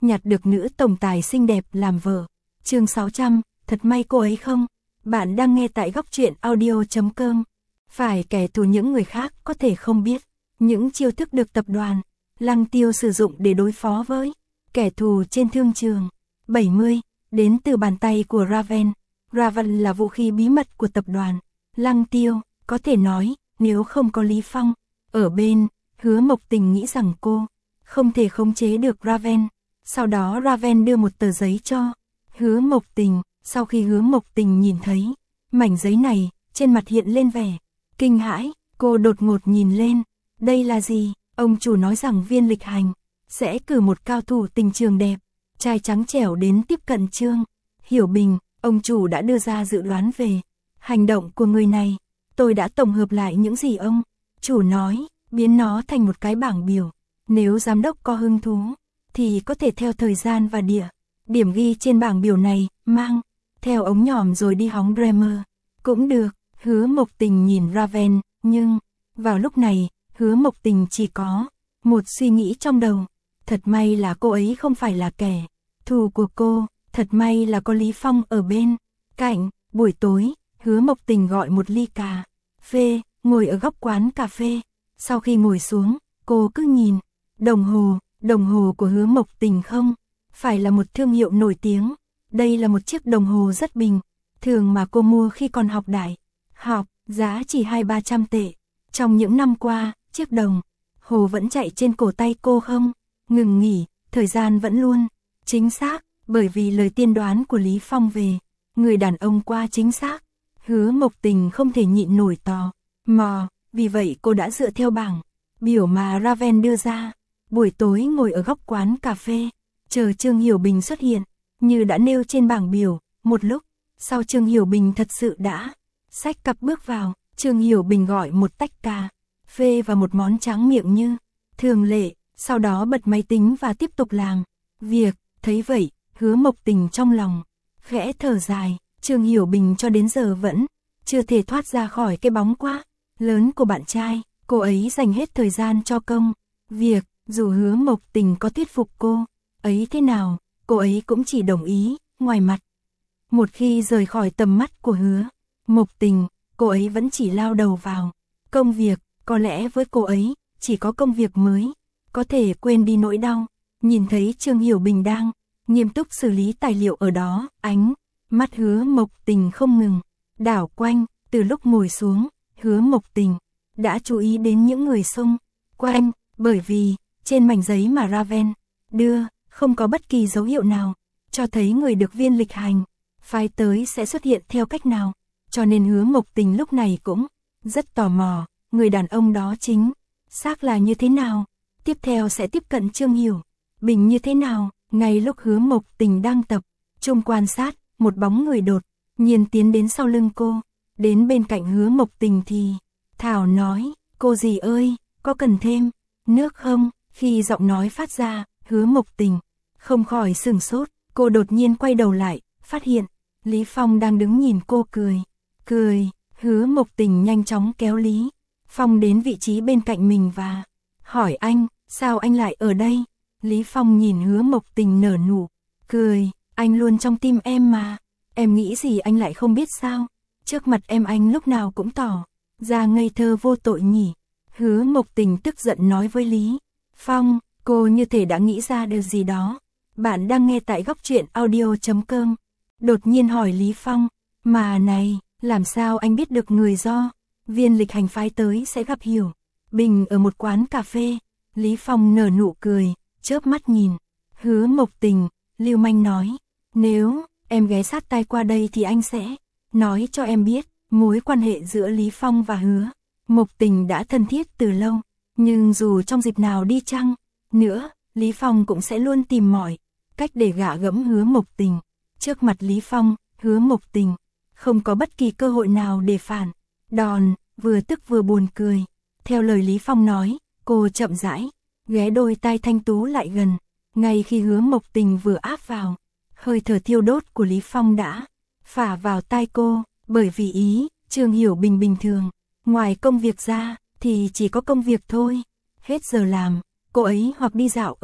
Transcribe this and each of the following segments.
nhặt được nữ tổng tài xinh đẹp làm vợ. Chương 600, thật may cô ấy không? Bạn đang nghe tại góc truyện audio.com. Phải kẻ thù những người khác có thể không biết những chiêu thức được tập đoàn Lăng Tiêu sử dụng để đối phó với kẻ thù trên thương trường. 70, đến từ bàn tay của Raven. Raven là vũ khí bí mật của tập đoàn Lăng Tiêu, có thể nói, nếu không có Lý Phong ở bên, Hứa Mộc Tình nghĩ rằng cô không thể khống chế được Raven. Sau đó Raven đưa một tờ giấy cho Hứa Mộc Tình, sau khi Hứa Mộc Tình nhìn thấy mảnh giấy này, trên mặt hiện lên vẻ kinh hãi, cô đột ngột nhìn lên, đây là gì? Ông chủ nói rằng Viên Lịch Hành sẽ cử một cao thủ tình trường đẹp, trai trắng trẻo đến tiếp cận Trương Hiểu Bình. Ông chủ đã đưa ra dự đoán về hành động của người này. Tôi đã tổng hợp lại những gì ông chủ nói, biến nó thành một cái bảng biểu. Nếu giám đốc có hứng thú, thì có thể theo thời gian và địa điểm ghi trên bảng biểu này, mang theo ống nhòm rồi đi hóng Bremer. Cũng được. Hứa Mộc Tình nhìn Raven, nhưng vào lúc này, Hứa Mộc Tình chỉ có một suy nghĩ trong đầu. Thật may là cô ấy không phải là kẻ thù của cô, thật may là có Lý Phong ở bên cạnh. Buổi tối, Hứa Mộc Tình gọi một ly cà phê, ngồi ở góc quán cà phê. Sau khi ngồi xuống, cô cứ nhìn đồng hồ của Hứa Mộc Tình không phải là một thương hiệu nổi tiếng. Đây là một chiếc đồng hồ rất bình thường mà cô mua khi còn học đại học, giá chỉ 200-300 tệ. Trong những năm qua, chiếc đồng hồ vẫn chạy trên cổ tay cô không ngừng nghỉ, thời gian vẫn luôn chính xác, bởi vì lời tiên đoán của Lý Phong về người đàn ông quá chính xác. Hứa Mộc Tình không thể nhịn nổi tò mò, vì vậy cô đã dựa theo bảng biểu mà Raven đưa ra. Buổi tối ngồi ở góc quán cà phê, chờ Trương Hiểu Bình xuất hiện, như đã nêu trên bảng biểu. Một lúc sau Trương Hiểu Bình thật sự đã xách cặp bước vào. Trương Hiểu Bình gọi một tách cà phê và một món tráng miệng như thường lệ, sau đó bật máy tính và tiếp tục làm việc. Thấy vậy, Hứa Mộc Tình trong lòng khẽ thở dài. Trương Hiểu Bình cho đến giờ vẫn chưa thể thoát ra khỏi cái bóng quá lớn của bạn trai. Cô ấy dành hết thời gian cho công việc, dù Hứa Mộc Tình có thuyết phục cô ấy thế nào, cô ấy cũng chỉ đồng ý ngoài mặt. Một khi rời khỏi tầm mắt của Hứa Mộc Tình, cô ấy vẫn chỉ lao đầu vào công việc. Có lẽ với cô ấy, chỉ có công việc mới có thể quên đi nỗi đau. Nhìn thấy Trương Hiểu Bình đang nghiêm túc xử lý tài liệu ở đó, ánh mắt Hứa Mộc Tình không ngừng đảo quanh. Từ lúc ngồi xuống, Hứa Mộc Tình đã chú ý đến những người xung quanh, bởi vì trên mảnh giấy mà Raven đưa, không có bất kỳ dấu hiệu nào cho thấy người được Viên Lịch Hành phái tới sẽ xuất hiện theo cách nào. Cho nên Hứa Mộc Tình lúc này cũng rất tò mò, người đàn ông đó chính xác là như thế nào, tiếp theo sẽ tiếp cận Trương Hiểu Bình như thế nào. Ngay lúc Hứa Mộc Tình đang tập trung quan sát, một bóng người đột nhiên tiến đến sau lưng cô. Đến bên cạnh Hứa Mộc Tình thì thảo nói, cô dì ơi, có cần thêm nước không? Khi giọng nói phát ra, Hứa Mộc Tình không khỏi sửng sốt. Cô đột nhiên quay đầu lại, phát hiện Lý Phong đang đứng nhìn cô cười. Hứa Mộc Tình nhanh chóng kéo Lý Phong đến vị trí bên cạnh mình và hỏi anh, sao anh lại ở đây? Lý Phong nhìn Hứa Mộc Tình nở nụ cười, anh luôn trong tim em mà, em nghĩ gì anh lại không biết sao? Trước mặt em anh lúc nào cũng tỏ ra ngây thơ vô tội nhỉ? Hứa Mộc Tình tức giận nói với Lý Phong, cô như thể đã nghĩ ra điều gì đó. Bạn đang nghe tại góc truyện audio.com. Đột nhiên hỏi Lý Phong, mà này, làm sao anh biết được người do Viên Lịch Hành phái tới sẽ gặp Hiểu Bình ở một quán cà phê? Lý Phong nở nụ cười, chớp mắt nhìn Hứa Mộc Tình, lưu manh nói, nếu em ghé sát tai qua đây thì anh sẽ nói cho em biết. Mối quan hệ giữa Lý Phong và Hứa Mộc Tình đã thân thiết từ lâu, nhưng dù trong dịp nào đi chăng nữa, Lý Phong cũng sẽ luôn tìm mọi cách để gạ gẫm Hứa Mộc Tình. Trước mặt Lý Phong, Hứa Mộc Tình không có bất kỳ cơ hội nào để phản đòn, vừa tức vừa buồn cười. Theo lời Lý Phong nói, cô chậm rãi ghé đôi tai thanh tú lại gần. Ngay khi Hứa Mộc Tình vừa áp vào, hơi thở thiêu đốt của Lý Phong đã phả vào tai cô, bởi vì ý Trương Hiểu Bình bình thường, ngoài công việc ra thì chỉ có công việc thôi. Hết giờ làm, cô ấy hoặc đi dạo ở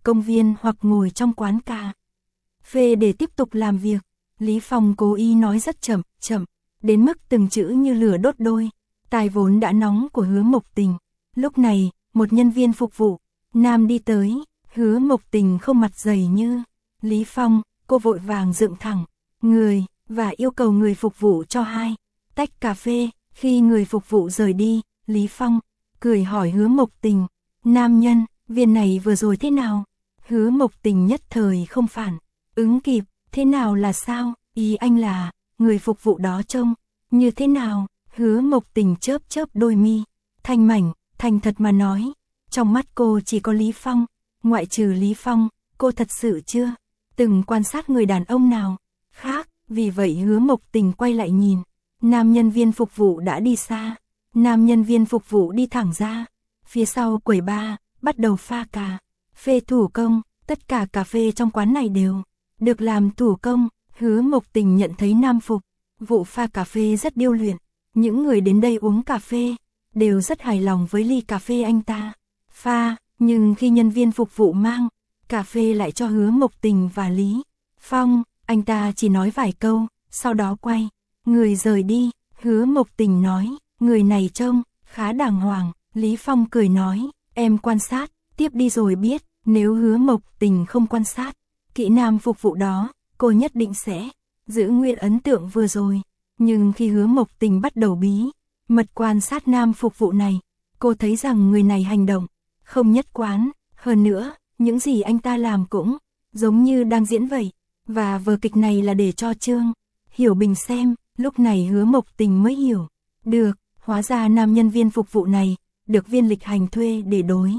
công viên hoặc ngồi trong quán cà phê để tiếp tục làm việc. Lý Phong cố ý nói rất chậm, đến mức từng chữ như lửa đốt đôi. Tai vốn đã nóng của Hứa Mộc Tình. Lúc này, một nhân viên phục vụ nam đi tới, Hứa Mộc Tình không mặt dày như Lý Phong, cô vội vàng dựng thẳng người và yêu cầu người phục vụ cho 2 tách cà phê. Khi người phục vụ rời đi, Lý Phong cười hỏi Hứa Mộc Tình, nam nhân, viên này vừa rồi thế nào? Hứa Mộc Tình nhất thời không phản ứng kịp, thế nào là sao? Ý anh là, người phục vụ đó trông như thế nào? Hứa Mộc Tình chớp đôi mi, thanh mảnh, thành thật mà nói, trong mắt cô chỉ có Lý Phong, ngoại trừ Lý Phong, cô thật sự chưa từng quan sát người đàn ông nào khác. Vì vậy Hứa Mộc Tình quay lại nhìn, nam nhân viên phục vụ đã đi xa. Nam nhân viên phục vụ đi thẳng ra phía sau quầy bar, bắt đầu pha cà phê thủ công. Tất cả cà phê trong quán này đều được làm thủ công. Hứa Mộc Tình nhận thấy nam phục vụ pha cà phê rất điêu luyện. Những người đến đây uống cà phê đều rất hài lòng với ly cà phê anh ta pha. Nhưng khi nhân viên phục vụ mang cà phê lại cho Hứa Mộc Tình và Lý Phong, anh ta chỉ nói vài câu, sau đó quay người rời đi. Hứa Mộc Tình nói, người này trông khá đàng hoàng. Lý Phong cười nói, em quan sát tiếp đi rồi biết. Nếu Hứa Mộc Tình không quan sát kỹ nam phục vụ đó, cô nhất định sẽ giữ nguyên ấn tượng vừa rồi. Nhưng khi Hứa Mộc Tình bắt đầu bí mật quan sát nam phục vụ này, cô thấy rằng người này hành động không nhất quán. Hơn nữa, những gì anh ta làm cũng giống như đang diễn vậy. Và vở kịch này là để cho Trương Hiểu Bình xem. Lúc này Hứa Mộc Tình mới hiểu được, hóa ra nam nhân viên phục vụ này được Viên Lịch Hành thuê để đối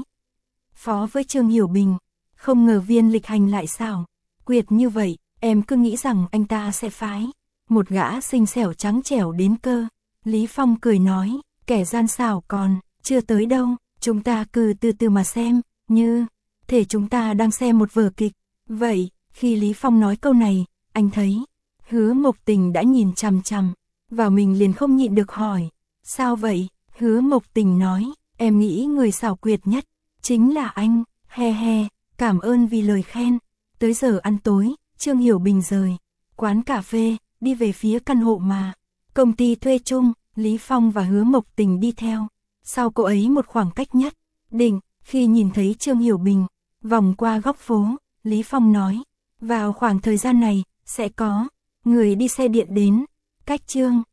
phó với Trương Hiểu Bình. Không ngờ Viên Lịch Hành lại xảo quyệt như vậy. Em cứ nghĩ rằng anh ta sẽ phái một gã xinh xẻo trắng trẻo đến cơ. Lý Phong cười nói, kẻ gian xảo còn chưa tới đâu, chúng ta cứ từ từ mà xem, như thể chúng ta đang xem một vở kịch. Vậy, khi Lý Phong nói câu này, anh thấy Hứa Mộc Tình đã nhìn chằm chằm vào mình, liền không nhịn được hỏi, sao vậy? Hứa Mộc Tình nói, em nghĩ người xảo quyệt nhất chính là anh, he he, cảm ơn vì lời khen. Tới giờ ăn tối, Trương Hiểu Bình rời quán cà phê, đi về phía căn hộ mà công ty thuê chung. Lý Phong và Hứa Mộc Tình đi theo sau cô ấy một khoảng cách nhất định. Khi nhìn thấy Trương Hiểu Bình vòng qua góc phố, Lý Phong nói, vào khoảng thời gian này sẽ có người đi xe điện đến cách Trương